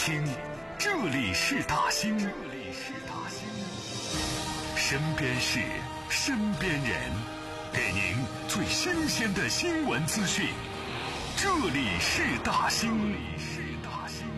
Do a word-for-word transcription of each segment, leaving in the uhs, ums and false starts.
兴，这里是大兴，这里是大兴。身边事，身边人，给您最新鲜的新闻资讯。这里是大兴，这里是大兴。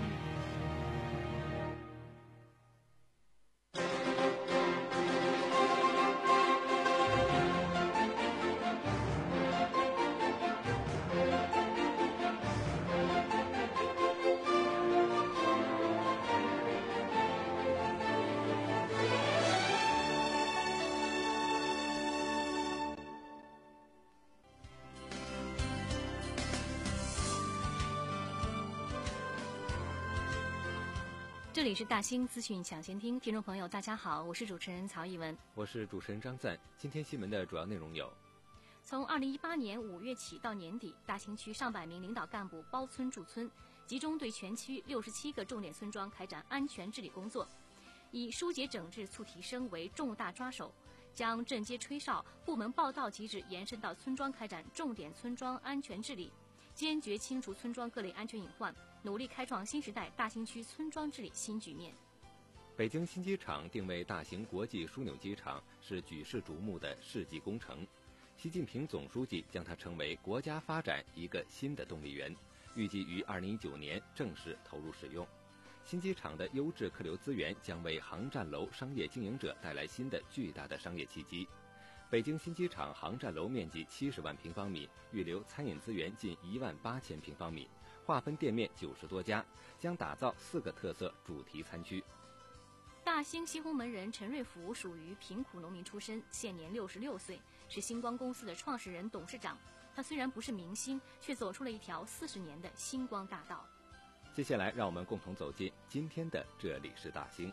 这里是大兴资讯抢先听，听众朋友大家好，我是主持人曹艺文， 我是主持人张赞。今天新闻的主要内容有： 从二零一八年五月起到年底，大兴区上百名领导干部包村驻村，集中对全区六十七个重点村庄开展安全治理工作，以疏解整治促提升为重大抓手，将镇街吹哨、部门报到机制延伸到村庄开展重点村庄安全治理，坚决清除村庄各类安全隐患，努力开创新时代大兴区村庄治理新局面。 北京新机场定位大型国际枢纽机场是举世瞩目的世纪工程，习近平总书记将它称为国家发展一个新的动力源，预计于二零一九年正式投入使用。新机场的优质客流资源将为航站楼商业经营者带来新的巨大的商业契机。北京新机场航站楼面积七十万平方米，预留餐饮资源近一万八千平方米，划分店面九十多家，将打造四个特色主题餐区。 大兴西红门人陈瑞福属于贫苦农民出身，现年六十六岁，是星光公司的创始人、董事长。他虽然不是明星，却走出了一条四十年的星光大道。 接下来，让我们共同走进今天的这里是大兴。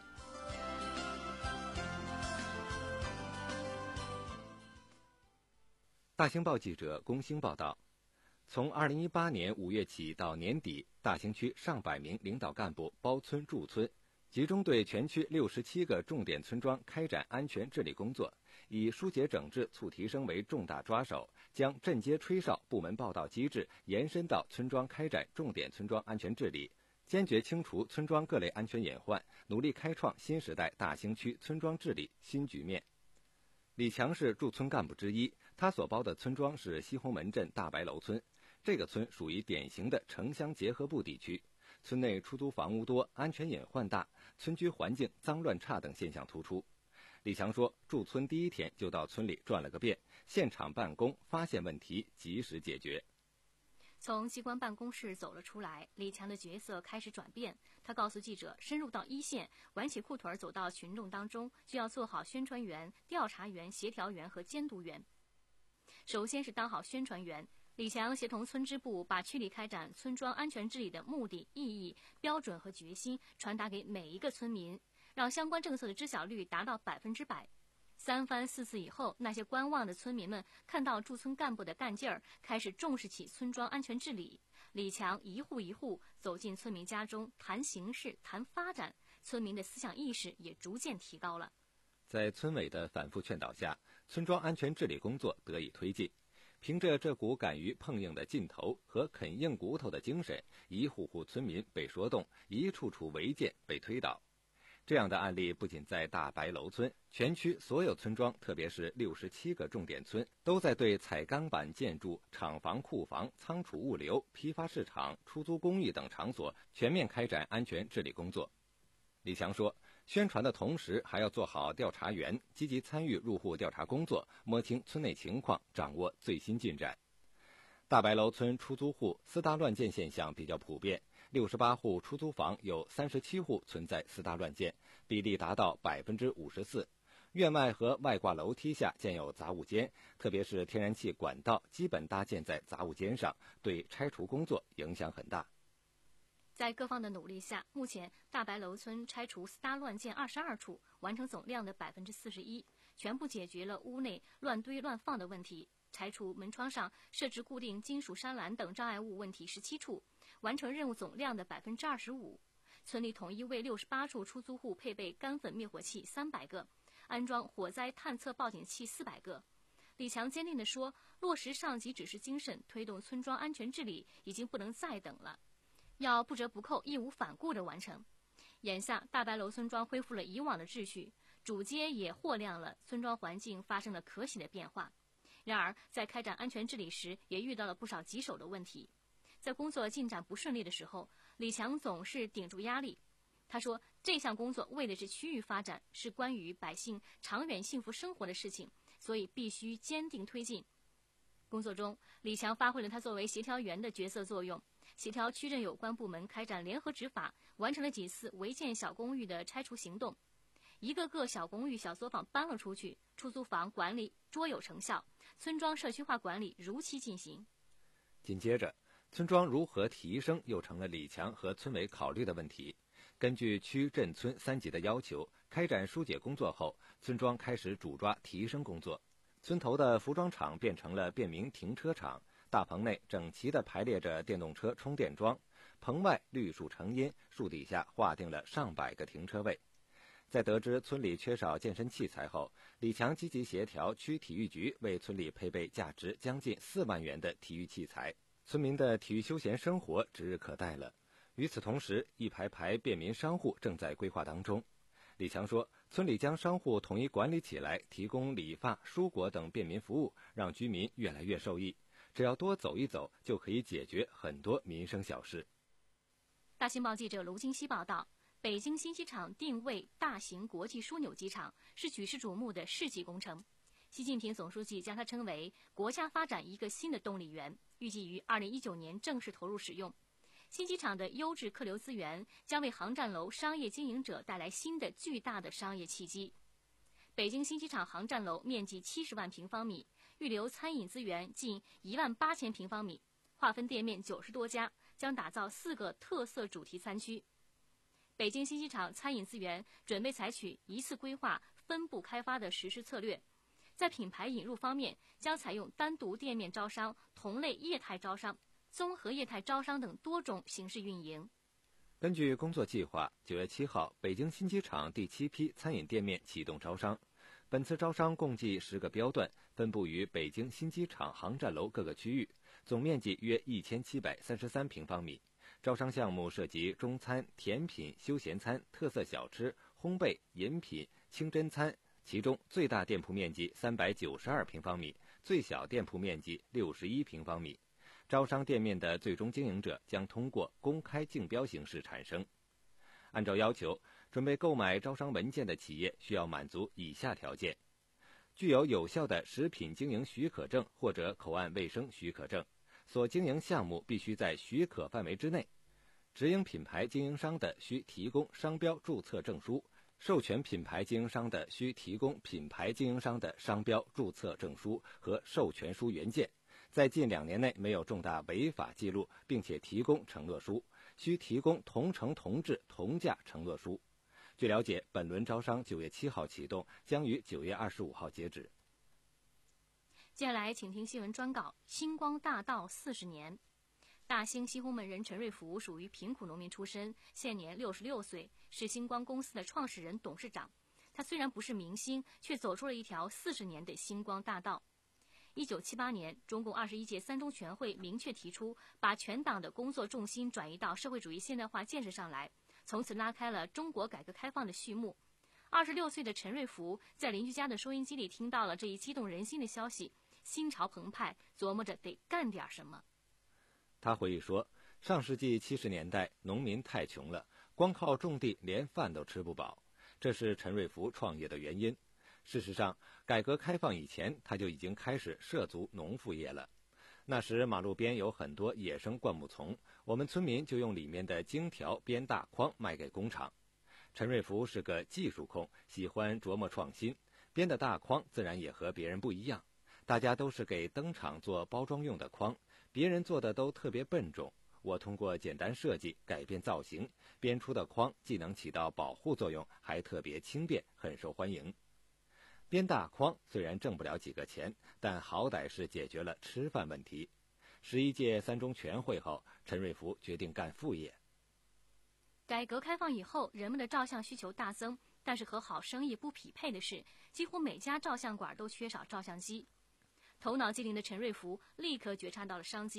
大兴报记者龚兴报道，从二零一八年五月起到年底，大兴区上百名领导干部包村驻村，集中对全区六十七个重点村庄开展安全治理工作，以疏解整治促提升为重大抓手，将镇街吹哨、部门报到机制延伸到村庄开展重点村庄安全治理，坚决清除村庄各类安全隐患，努力开创新时代大兴区村庄治理新局面。李强是驻村干部之一，他所包的村庄是西红门镇大白楼村。这个村属于典型的城乡结合部地区，村内出租房屋多，安全隐患大，村居环境脏乱差等现象突出。李强说，驻村第一天就到村里转了个遍，现场办公，发现问题，及时解决。 从机关办公室走了出来，李强的角色开始转变。他告诉记者，深入到一线，挽起裤腿走到群众当中，就要做好宣传员、调查员、协调员和监督员。首先是当好宣传员，李强协同村支部把区里开展村庄安全治理的目的、意义、标准和决心传达给每一个村民，让相关政策的知晓率达到百分之百。三番四次以后，那些观望的村民们看到驻村干部的干劲儿，开始重视起村庄安全治理。李强一户一户走进村民家中，谈形势、谈发展，村民的思想意识也逐渐提高了。 在村委的反复劝导下，村庄安全治理工作得以推进。凭着这股敢于碰硬的劲头和啃硬骨头的精神，一户户村民被说动，一处处违建被推倒。这样的案例不仅在大白楼村，全区所有村庄，特别是六十七个重点村，都在对彩钢板建筑、厂房、库房、仓储物流、批发市场、出租公寓等场所全面开展安全治理工作。李强说，宣传的同时还要做好调查员，积极参与入户调查工作，摸清村内情况，掌握最新进展。大白楼村出租户私搭乱建现象比较普遍，六十八户出租房有三十七户存在私搭乱建，比例达到百分之五十四。院外和外挂楼梯下建有杂物间，特别是天然气管道基本搭建在杂物间上，对拆除工作影响很大。 在各方的努力下，目前大白楼村拆除私搭乱建二十二处，完成总量的百分之四十一，全部解决了屋内乱堆乱放的问题。拆除门窗上设置固定金属栅栏等障碍物问题十七处，完成任务总量的百分之二十五。村里统一为六十八处出租户配备干粉灭火器三百个，安装火灾探测报警器四百个。李强坚定地说，落实上级指示精神，推动村庄安全治理已经不能再等了。 要不折不扣、义无反顾地完成。眼下，大白楼村庄恢复了以往的秩序，主街也货亮了，村庄环境发生了可喜的变化。然而，在开展安全治理时，也遇到了不少棘手的问题。在工作进展不顺利的时候，李强总是顶住压力。他说，这项工作为的是区域发展，是关于百姓长远幸福生活的事情，所以必须坚定推进。工作中，李强发挥了他作为协调员的角色作用，协调区镇有关部门开展联合执法，完成了几次违建小公寓的拆除行动。一个个小公寓、小作坊搬了出去，出租房管理卓有成效，村庄社区化管理如期进行。 紧接着，村庄如何提升又成了李强和村委考虑的问题。根据区镇村三级的要求，开展疏解工作后，村庄开始主抓提升工作。村头的服装厂变成了便民停车场，大棚内整齐地排列着电动车充电桩，棚外绿树成荫，树底下划定了上百个停车位。在得知村里缺少健身器材后，李强积极协调区体育局为村里配备价值将近四万元的体育器材，村民的体育休闲生活指日可待了。与此同时，一排排便民商户正在规划当中。李强说，村里将商户统一管理起来，提供理发、蔬果等便民服务，让居民越来越受益。只要多走一走，就可以解决很多民生小事。 大新报记者卢金熙报道，北京新机场定位大型国际枢纽机场，是举世瞩目的世纪工程。习近平总书记将它称为国家发展一个新的动力源，预计于二零一九年正式投入使用。新机场的优质客流资源将为航站楼商业经营者带来新的巨大的商业契机。北京新机场航站楼面积七十万平方米，预留餐饮资源近一万八千平方米，划分店面九十多家，将打造四个特色主题餐区。北京新机场餐饮资源准备采取一次规划、分步开发的实施策略。在品牌引入方面，将采用单独店面招商、同类业态招商、综合业态招商等多种形式运营。 根据工作计划，九月七号，北京新机场第七批餐饮店面启动招商。本次招商共计十个标段，分布于北京新机场航站楼各个区域，总面积约一千七百三十三平方米。招商项目涉及中餐、甜品、休闲餐、特色小吃、烘焙、饮品、清真餐，其中最大店铺面积三百九十二平方米，最小店铺面积六十一平方米。招商店面的最终经营者将通过公开竞标形式产生。按照要求，准备购买招商文件的企业需要满足以下条件：具有有效的食品经营许可证或者口岸卫生许可证，所经营项目必须在许可范围之内。直营品牌经营商的需提供商标注册证书，授权品牌经营商的需提供品牌经营商的商标注册证书和授权书原件。在近两年内没有重大违法记录，并且提供承诺书，需提供同城同质同价承诺书。据了解，本轮招商九月七号启动，将于九月二十五号截止。 接下来，请听新闻专稿：星光大道四十年。大兴西红门人陈瑞福属于贫苦农民出身，现年六十六岁，是星光公司的创始人、董事长。他虽然不是明星，却走出了一条四十年的星光大道。一九七八年，中共二十一届三中全会明确提出，把全党的工作重心转移到社会主义现代化建设上来，从此拉开了中国改革开放的序幕。二十六岁的陈瑞福在邻居家的收音机里听到了这一激动人心的消息，心潮澎湃，琢磨着得干点什么。 他回忆说，上世纪七十年代，农民太穷了，光靠种地连饭都吃不饱，这是陈瑞福创业的原因。事实上，改革开放以前，他就已经开始涉足农副业了。那时马路边有很多野生灌木丛，我们村民就用里面的荆条编大筐卖给工厂。陈瑞福是个技术控，喜欢琢磨创新，编的大筐自然也和别人不一样。大家都是给灯厂做包装用的筐，别人做的都特别笨重，我通过简单设计改变造型，编出的筐既能起到保护作用，还特别轻便，很受欢迎。编大筐虽然挣不了几个钱，但好歹是解决了吃饭问题。十一届三中全会后，陈瑞福决定干副业。 改革开放以后，人们的照相需求大增，但是和好生意不匹配的是，几乎每家照相馆都缺少照相机。头脑机灵的陈瑞福立刻觉察到了商机。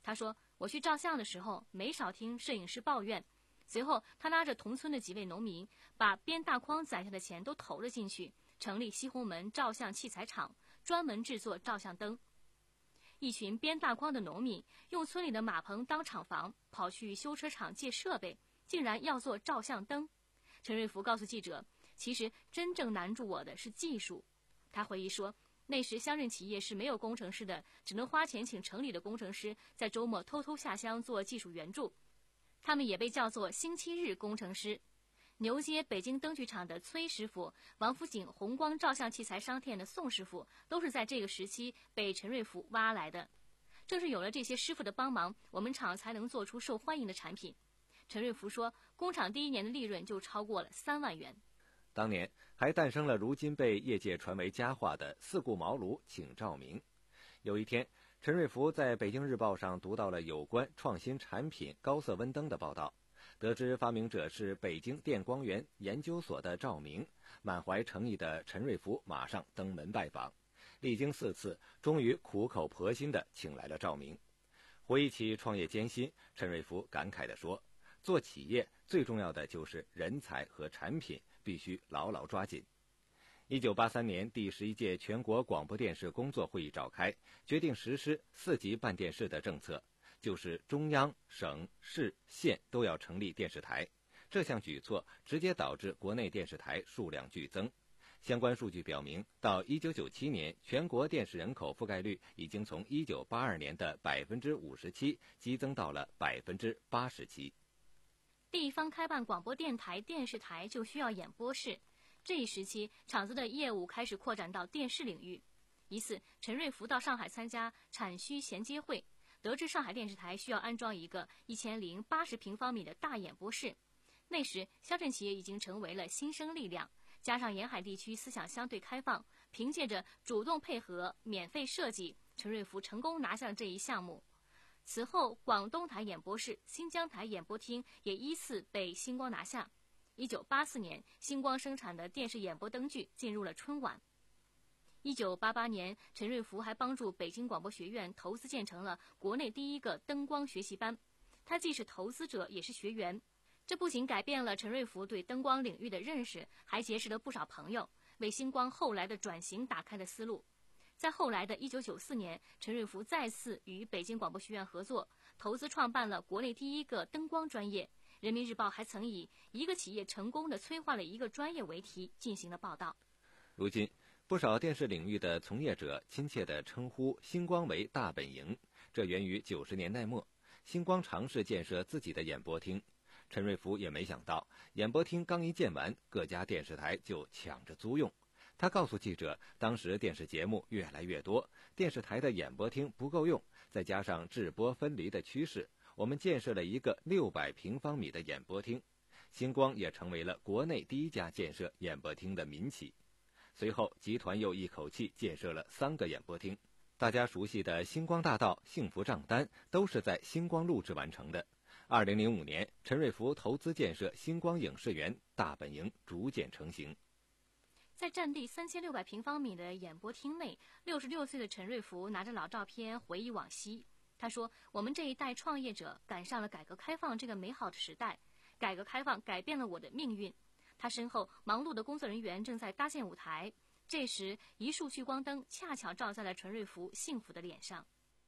他说，我去照相的时候没少听摄影师抱怨。随后他拉着同村的几位农民，把编大筐攒下的钱都投了进去，成立西红门照相器材厂，专门制作照相灯。一群编大筐的农民用村里的马棚当厂房，跑去修车厂借设备，竟然要做照相灯。陈瑞福告诉记者，其实真正难住我的是技术。他回忆说，那时乡镇企业是没有工程师的，只能花钱请城里的工程师在周末偷偷下乡做技术援助，他们也被叫做星期日工程师。牛街北京灯具厂的崔师傅，王府井红光照相器材商店的宋师傅，都是在这个时期被陈瑞福挖来的。正是有了这些师傅的帮忙，我们厂才能做出受欢迎的产品。陈瑞福说，工厂第一年的利润就超过了三万元。 当年还诞生了如今被业界传为佳话的四顾茅庐请照明。有一天，陈瑞福在北京日报上读到了有关创新产品高色温灯的报道，得知发明者是北京电光源研究所的赵明，满怀诚意的陈瑞福马上登门拜访，历经四次，终于苦口婆心地请来了赵明。回忆起创业艰辛，陈瑞福感慨地说，做企业最重要的就是人才和产品，必须牢牢抓紧。一九八三年第十一届全国广播电视工作会议召开，决定实施四级办电视的政策，就是中央、省、市、县都要成立电视台。这项举措直接导致国内电视台数量剧增。相关数据表明，到一九九七年，全国电视人口覆盖率已经从一九八二年的百分之五十七激增到了百分之八十七。 地方开办广播电台、电视台就需要演播室。这一时期，厂子的业务开始扩展到电视领域。一次，陈瑞福到上海参加产需衔接会，得知上海电视台需要安装一个一千零八十平方米的大演播室。那时，乡镇企业已经成为了新生力量，加上沿海地区思想相对开放，凭借着主动配合、免费设计，陈瑞福成功拿下了这一项目。此后，广东台演播室、新疆台演播厅也依次被星光拿下。一九八四年，星光生产的电视演播灯具进入了春晚。一九八八年，陈瑞福还帮助北京广播学院投资建成了国内第一个灯光学习班。他既是投资者，也是学员。这不仅改变了陈瑞福对灯光领域的认识，还结识了不少朋友，为星光后来的转型打开了思路。在后来的一九九四年，陈瑞福再次与北京广播学院合作，投资创办了国内第一个灯光专业。人民日报还曾以一个企业成功地催化了一个专业为题进行了报道。 如今，不少电视领域的从业者亲切地称呼星光为大本营，这源于九十年代末，星光尝试建设自己的演播厅。陈瑞福也没想到，演播厅刚一建完，各家电视台就抢着租用。他告诉记者，当时电视节目越来越多，电视台的演播厅不够用，再加上制播分离的趋势，我们建设了一个六百平方米的演播厅。星光也成为了国内第一家建设演播厅的民企。随后，集团又一口气建设了三个演播厅。大家熟悉的星光大道、幸福账单都是在星光录制完成的。二零零五年，陈瑞福投资建设星光影视园，大本营逐渐成型。 在占地三千六百平方米的演播厅内，六十六岁的陈瑞福拿着老照片回忆往昔。他说，我们这一代创业者赶上了改革开放这个美好的时代，改革开放改变了我的命运。他身后忙碌的工作人员正在搭建舞台，这时一束聚光灯恰巧照在了陈瑞福幸福的脸上。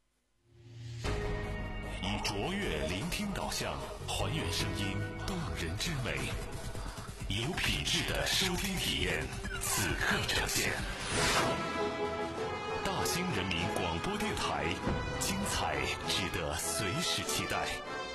以卓越聆听导向，还原声音动人之美，有品质的收听体验，此刻呈现。大兴人民广播电台，精彩值得随时期待。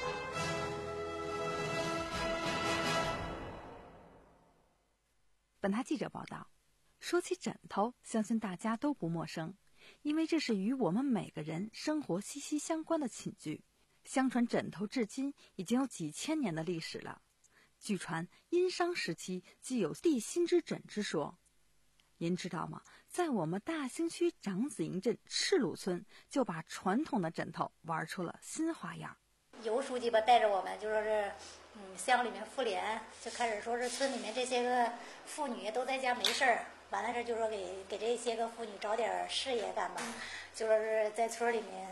本台记者报道，说起枕头，相信大家都不陌生，因为这是与我们每个人生活息息相关的寝具。相传枕头至今已经有几千年的历史了。据传殷商时期既有地心之枕之说。您知道吗？在我们大兴区长子营镇赤鲁村，就把传统的枕头玩出了新花样。 尤书记吧带着我们，就说是，嗯，乡里面妇联就开始说是村里面这些个妇女都在家没事儿，完了这就说给给这些个妇女找点事业干吧，就说是在村里面，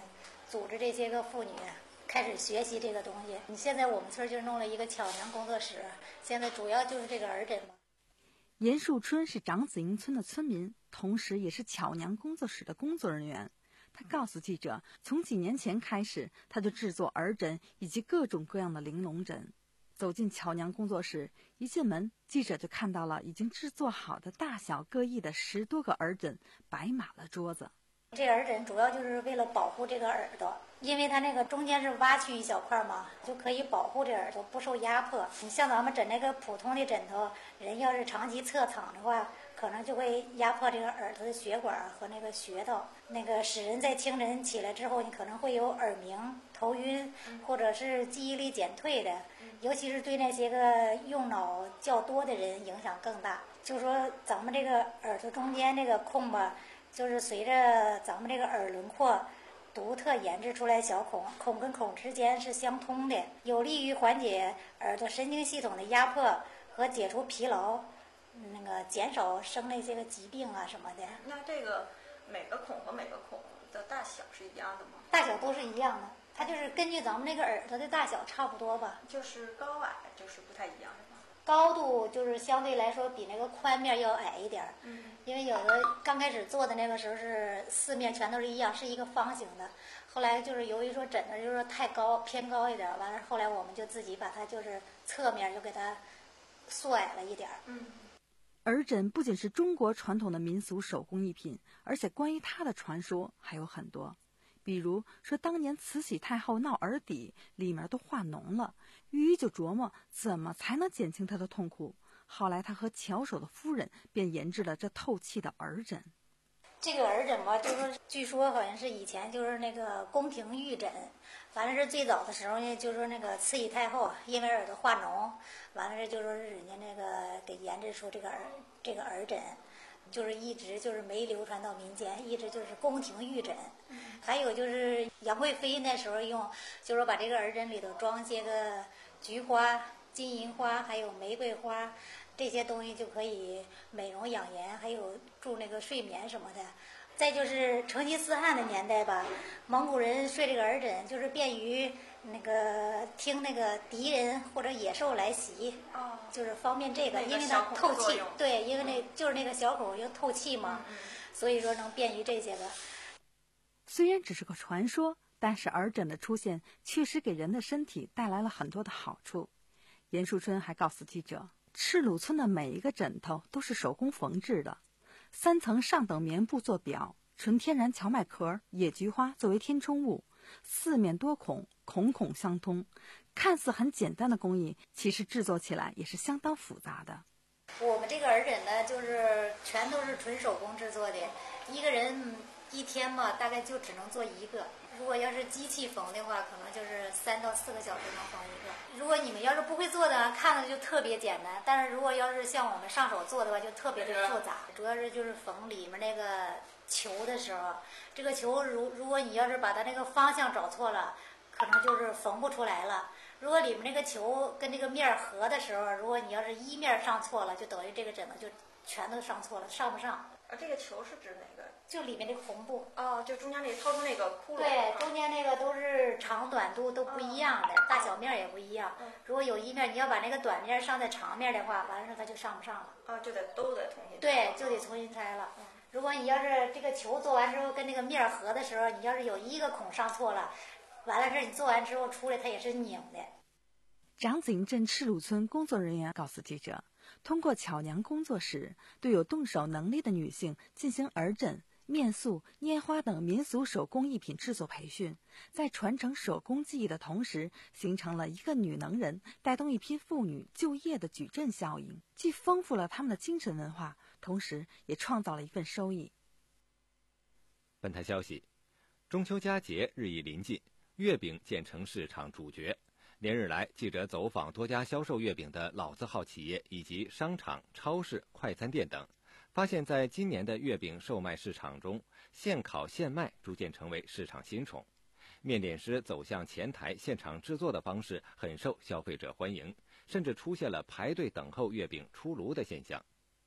组织这些个妇女开始学习这个东西。你现在我们村就弄了一个巧娘工作室，现在主要就是这个儿诊嘛。 严树春是长子营村的村民，同时也是巧娘工作室的工作人员。他告诉记者，从几年前开始，他就制作儿诊以及各种各样的玲珑枕。走进巧娘工作室，一进门，记者就看到了已经制作好的大小各异的十多个儿枕摆满了桌子。 这耳枕主要就是为了保护这个耳朵，因为它那个中间是挖去一小块嘛，就可以保护这耳朵不受压迫。你像咱们枕那个普通的枕头，人要是长期侧躺的话，可能就会压迫这个耳朵的血管和那个穴道，那个使人在清晨起来之后，你可能会有耳鸣、头晕，或者是记忆力减退的。尤其是对那些个用脑较多的人影响更大。就说咱们这个耳朵中间这个孔吧，就是随着咱们这个耳轮廓独特研制出来小孔，孔跟孔之间是相通的，有利于缓解耳朵神经系统的压迫和解除疲劳，那个减少生那些个疾病啊什么的。 那这个每个孔和每个孔的大小是一样的吗？ 大小都是一样的，它就是根据咱们那个耳朵的大小差不多吧。 就是高矮就是不太一样是吗？ 高度就是相对来说比那个宽面要矮一点儿，嗯，因为有的刚开始做的那个时候是四面全都是一样，是一个方形的。后来就是由于说枕头就是说太高偏高一点，完了后来我们就自己把它就是侧面就给它缩矮了一点。嗯， 耳枕不仅是中国传统的民俗手工艺品，而且关于它的传说还有很多。比如说，当年慈禧太后闹耳底，里面都化脓了，御医就琢磨怎么才能减轻她的痛苦。后来他和巧手的夫人便研制了这透气的耳枕。 这个耳枕吧，就是说据说好像是以前就是那个宫廷御枕，完了是最早的时候呢，就是说那个慈禧太后因为耳朵化脓，完了是就说是人家那个给研制出这个耳这个耳枕。就是一直就是没流传到民间，一直就是宫廷御枕。还有就是杨贵妃那时候用，就是说把这个耳枕里头装些个菊花、金银花，还有玫瑰花，这些东西就可以美容养颜，还有助那个睡眠什么的。再就是成吉思汗的年代吧，蒙古人睡这个耳枕就是便于那个听那个敌人或者野兽来袭，哦，就是方便这个，因为它透气，对，因为那就是那个小孔又透气嘛，嗯嗯，所以说能便于这些个。 虽然只是个传说，但是耳枕的出现确实给人的身体带来了很多的好处。严树春还告诉记者，赤鲁村的每一个枕头都是手工缝制的。三层上等棉布做表，纯天然荞麦壳、野菊花作为填充物，四面多孔，孔孔相通。看似很简单的工艺，其实制作起来也是相当复杂的。 我们这个耳枕呢，就是全都是纯手工制作的，一个人一天嘛，大概就只能做一个。如果要是机器缝的话，可能就是三到四个小时能缝一个。如果你们要是不会做的，看着就特别简单；但是如果要是像我们上手做的话，就特别的复杂。主要是就是缝里面那个球的时候，这个球如如果你要是把它那个方向找错了，可能就是缝不出来了。如果里面那个球跟这个面合的时候，如果你要是一面上错了，就等于这个枕头就全都上错了，上不上。 啊，这个球是指哪个？ 就里面这个红布。 哦，就中间那掏出那个窟窿。 对，中间那个都是长短度都不一样的，哦、大小面也不一样。嗯、如果有一面，你要把那个短面上在长面的话，完了之后它就上不上了。 啊，就得都得重新。 对，就得重新拆了。嗯、如果你要是这个球做完之后跟那个面合的时候，你要是有一个孔上错了，完了这你做完之后出来它也是拧的。 长子营镇赤鲁村工作人员告诉记者，通过巧娘工作室，对有动手能力的女性进行耳枕、面塑、拈花等民俗手工艺品制作培训，在传承手工技艺的同时，形成了一个女能人带动一批妇女就业的矩阵效应，既丰富了她们的精神文化，同时也创造了一份收益。 本台消息，中秋佳节日益临近，月饼渐成市场主角。连日来，记者走访多家销售月饼的老字号企业以及商场、超市、快餐店等，发现在今年的月饼售卖市场中，现烤现卖逐渐成为市场新宠。面点师走向前台现场制作的方式很受消费者欢迎，甚至出现了排队等候月饼出炉的现象。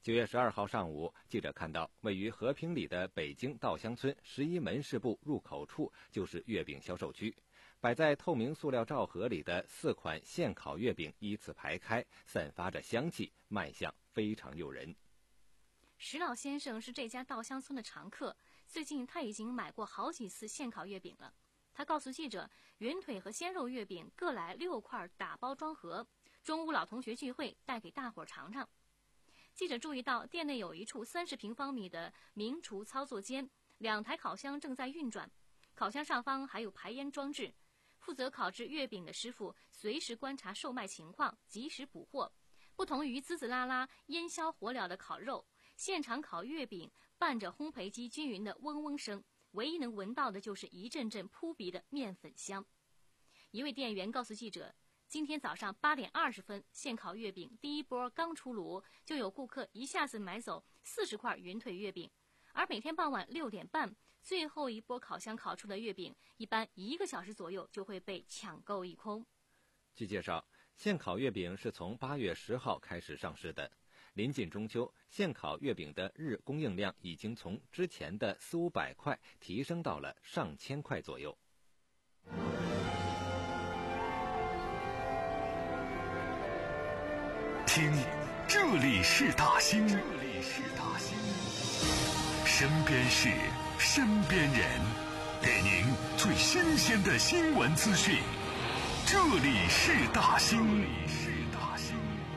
九月十二号上午，记者看到位于和平里的北京稻香村十一门市部入口处就是月饼销售区，摆在透明塑料罩盒里的四款现烤月饼依次排开，散发着香气，卖相非常诱人。 石老先生是这家稻香村的常客，最近他已经买过好几次现烤月饼了。他告诉记者，圆腿和鲜肉月饼各来六块打包装盒，中午老同学聚会带给大伙尝尝。记者注意到店内有一处三十平方米的明厨操作间，两台烤箱正在运转，烤箱上方还有排烟装置。负责烤制月饼的师傅随时观察售卖情况，及时补货。不同于滋滋啦啦、烟消火燎的烤肉，现场烤月饼伴着烘焙机均匀的嗡嗡声，唯一能闻到的就是一阵阵扑鼻的面粉香。一位店员告诉记者，今天早上八点二十分，现烤月饼第一波刚出炉，就有顾客一下子买走四十块云腿月饼，而每天傍晚六点半，最后一波烤箱烤出的月饼，一般一个小时左右就会被抢购一空。 据介绍，现烤月饼是从八月十号开始上市的。临近中秋，现烤月饼的日供应量已经从之前的四五百块提升到了上千块左右。 听，这里是大兴，这里是大兴，身边事，身边人，给您最新鲜的新闻资讯。这里是大兴，这里是大兴。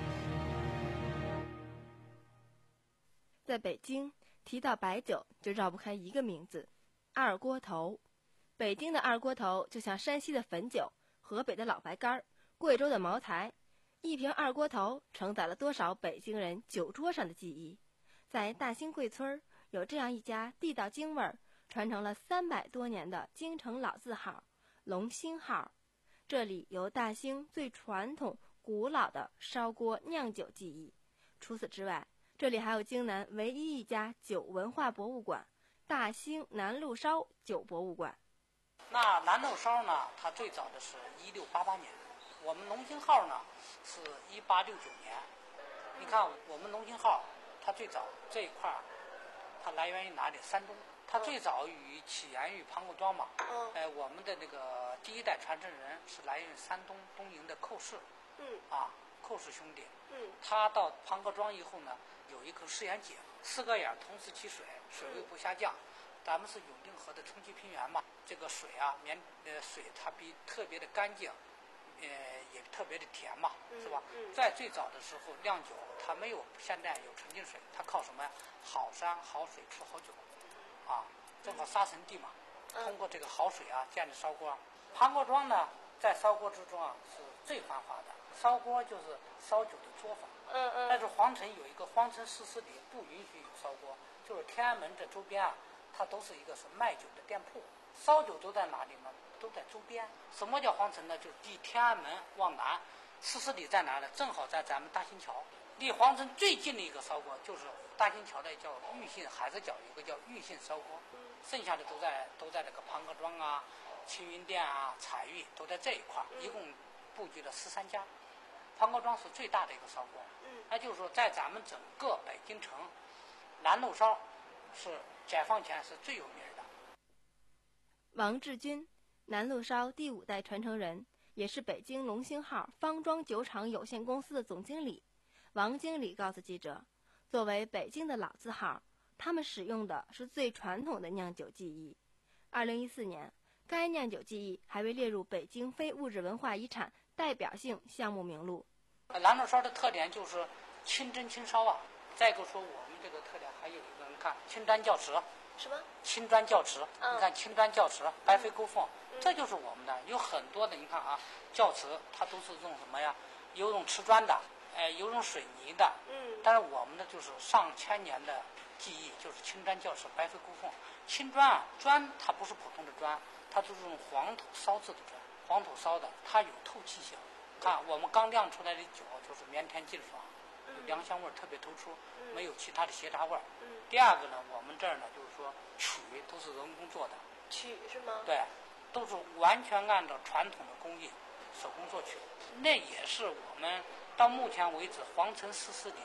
在北京，提到白酒就绕不开一个名字——二锅头。北京的二锅头就像山西的汾酒、河北的老白干、贵州的茅台。一瓶二锅头承载了多少北京人酒桌上的记忆？在大兴贵村有这样一家地道京味儿、传承了三百多年的京城老字号“龙兴号”。这里有大兴最传统、古老的烧锅酿酒技艺。除此之外，这里还有京南唯一一家酒文化博物馆——大兴南路烧酒博物馆。 那南路烧呢？它最早的是一六八八年，我们龙兴号呢是一八六九年。你看我们龙兴号，它最早这一块儿，它来源于哪里？山东。它最早于起源于庞各庄嘛。嗯。哎，我们的那个第一代传承人是来源于山东东营的寇氏。嗯。啊，寇氏兄弟。嗯。他到庞各庄以后呢，有一口试验井，四个眼同时起水，水位不下降。咱们是永定河的冲积平原嘛，这个水啊，绵呃水它比特别的干净，呃也特别的甜嘛，是吧？嗯嗯、在最早的时候酿酒，它没有现在有纯净水，它靠什么呀？好山好水出好酒，啊，正好沙尘地嘛，通过这个好水啊建的烧锅。庞各庄呢，在烧锅之中啊是最繁华的，烧锅就是烧酒的作坊。嗯嗯。但是皇城有一个皇城四十里不允许有烧锅，就是天安门这周边啊。它都是一个是卖酒的店铺，烧酒都在哪里呢？都在周边。什么叫皇城呢？就是离天安门往南四十里在哪呢？正好在咱们大兴桥。离皇城最近的一个烧锅就是大兴桥的叫玉信海子角，有一个叫玉信烧锅，剩下的都在都在这个庞各庄啊、青云店啊、彩玉都在这一块，一共布局了十三家。庞各庄是最大的一个烧锅，那就是说在咱们整个北京城，南路烧是解放前是最有名的。 王志军，南路烧第五代传承人，也是北京龙兴号方庄酒厂有限公司的总经理。王经理告诉记者，作为北京的老字号，他们使用的是最传统的酿酒技艺。二零一四年，该酿酒技艺还被列入北京非物质文化遗产代表性项目名录。 南路烧的特点就是清蒸清烧啊。再一个说我们这个特点还有一个，你看青砖教瓷。 什么？ 青砖教瓷。嗯、你看青砖教瓷，白飞勾凤，嗯、这就是我们的。有很多的，你看啊，教瓷它都是用什么呀？有用瓷砖的，哎，有用水泥的。嗯。但是我们的就是上千年的技艺，就是青砖教瓷，白飞勾凤。青砖啊，砖它不是普通的砖，它都是用黄土烧制的砖，黄土烧的，它有透气性。看我们刚酿出来的酒，就是绵甜劲爽。粮香味特别突出，没有其他的斜杂味。嗯、第二个呢，我们这儿呢，就是说曲都是人工做的。 曲是吗？ 对，都是完全按照传统的工艺手工做曲。那也是我们到目前为止皇城四十里啊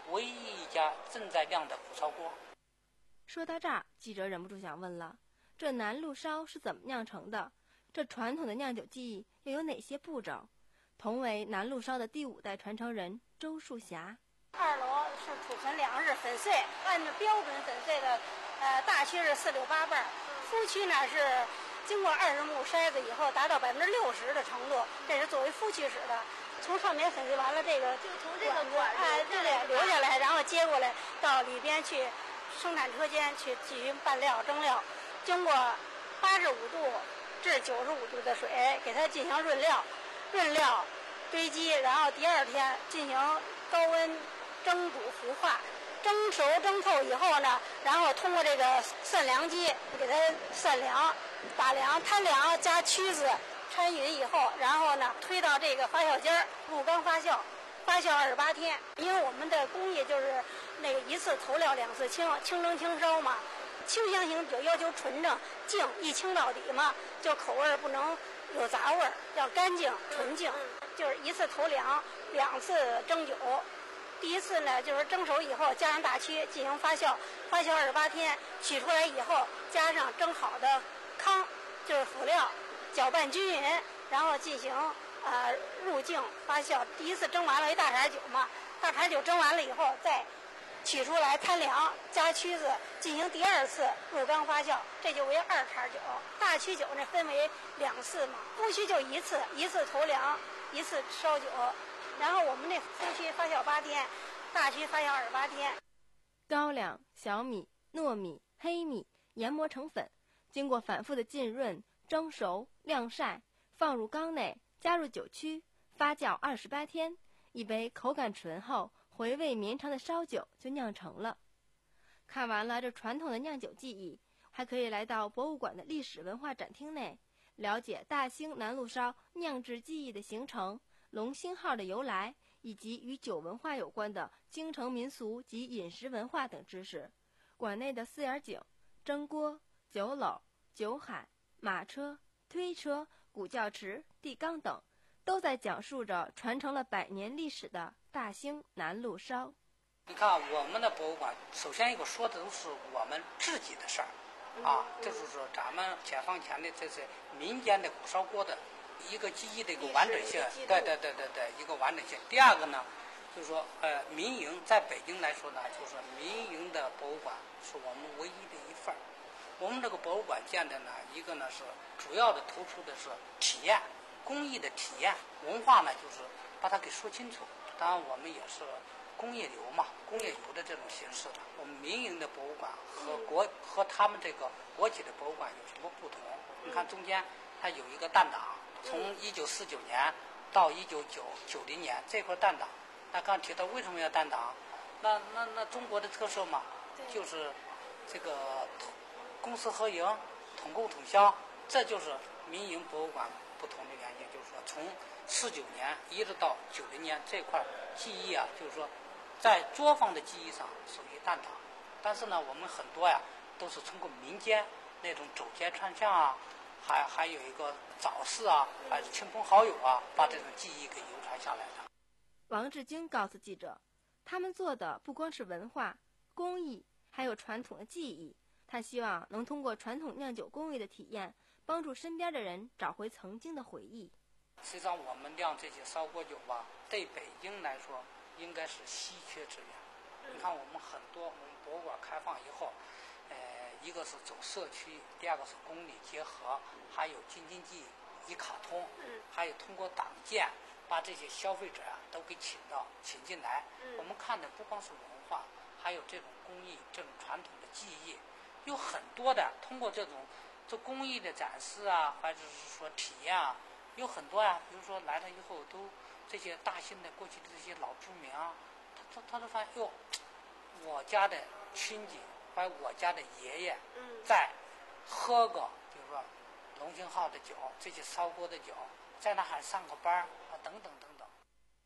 唯一一家正在酿的苦烧锅。 说到这儿，记者忍不住想问了：这南路烧是怎么酿成的？这传统的酿酒技艺又有哪些步骤？同为南路烧的第五代传承人周树霞。 二楼是储存粮食粉碎，按照标准粉碎的，呃，大区是四六八瓣，麸区呢是经过二十目筛子以后达到百分之六十的程度，这是作为麸区使的。从上面粉碎完了，这个就从这个管哎，对对，留下来，然后接过来到里边去生产车间去进行拌料蒸料，经过八十五度至九十五度的水给它进行润料，润料堆积，然后第二天进行高温蒸煮糊化，蒸熟蒸透以后呢，然后通过这个散凉机给它散凉、打凉、摊凉加曲子掺匀以后，然后呢推到这个发酵间儿入缸发酵，发酵二十八天。因为我们的工艺就是那个一次投料两次清，清蒸清烧嘛。清香型酒要求纯正净，一清到底嘛，就口味不能有杂味儿，要干净纯净。就是一次投凉，两次蒸酒。第一次呢，就是蒸熟以后加上大曲进行发酵，发酵二十八天，取出来以后加上蒸好的糠，就是辅料，搅拌均匀，然后进行呃入境发酵。第一次蒸完了一大碴酒嘛，大碴酒蒸完了以后再取出来摊凉，加曲子进行第二次入缸发酵，这就为二碴酒。大曲酒呢分为两次嘛，麸曲就一次，一次投凉，一次烧酒。然后我们那麸曲发酵八天，大曲发酵二十八天。 高粱、小米、糯米、黑米研磨成粉，经过反复的浸润、蒸熟、晾晒，放入缸内，加入酒曲，发酵二十八天，一杯口感醇厚、回味绵长的烧酒就酿成了。看完了这传统的酿酒技艺，还可以来到博物馆的历史文化展厅内，了解大兴南路烧酿制技艺的形成、龙兴号的由来，以及与酒文化有关的京城民俗及饮食文化等知识。馆内的四眼井、蒸锅、酒篓、酒海、马车、推车、古教池、地缸等，都在讲述着传承了百年历史的大兴南路烧。 你看我们的博物馆，首先一个说的都是我们自己的事儿，啊，就是说咱们解放前的这些民间的苦烧锅的一个记忆的一个完整性，对对对对对，一个完整性。第二个呢，就是说呃，民营在北京来说呢，就是民营的博物馆是我们唯一的一份儿。我们这个博物馆建的呢，一个呢是主要的突出的是体验，工艺的体验，文化呢就是把它给说清楚。当然我们也是工业游嘛，工业游的这种形式的。我们民营的博物馆和国和他们这个国企的博物馆有什么不同？你看中间它有一个弹档，从一九四九年到一九九九零年这块弹档。那刚提到为什么要弹档？那那那中国的特色嘛，就是这个公私合营、统购统销，这就是民营博物馆不同的原因。就是说，从四九年一直到九零年这块记忆啊，就是说，在作坊的记忆上属于弹档，但是呢，我们很多呀都是通过民间那种走街串巷啊，还还有一个早市啊，还是亲朋好友啊，把这种记忆给流传下来的。 王志军告诉记者，他们做的不光是文化、工艺，还有传统的技艺。他希望能通过传统酿酒工艺的体验，帮助身边的人找回曾经的回忆。 实际上，我们酿这些烧锅酒吧，对北京来说应该是稀缺资源。你看，我们很多我们博物馆开放以后，呃，一个是走社区，第二个是公理结合，还有京津冀一卡通，还有通过党建把这些消费者啊都给请到请进来。我们看的不光是文化，还有这种工艺、这种传统的技艺，有很多的通过这种这工艺的展示啊，或者是说体验啊，有很多啊。比如说来了以后，都这些大兴的过去的这些老住民啊，他他他都发现哟，我家的亲戚或者我家的爷爷在喝个，比如说龙兴号的酒，这些烧锅的酒，在那还上个班啊，等等等等。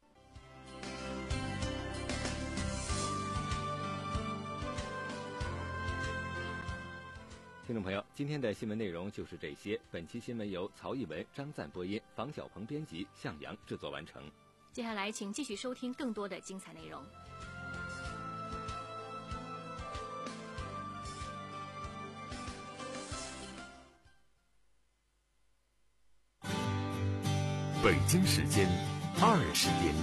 听众朋友，今天的新闻内容就是这些。本期新闻由曹艺文、张赞播音，房小鹏编辑，向阳制作完成。 接下来请继续收听更多的精彩内容。 北京时间二十点整。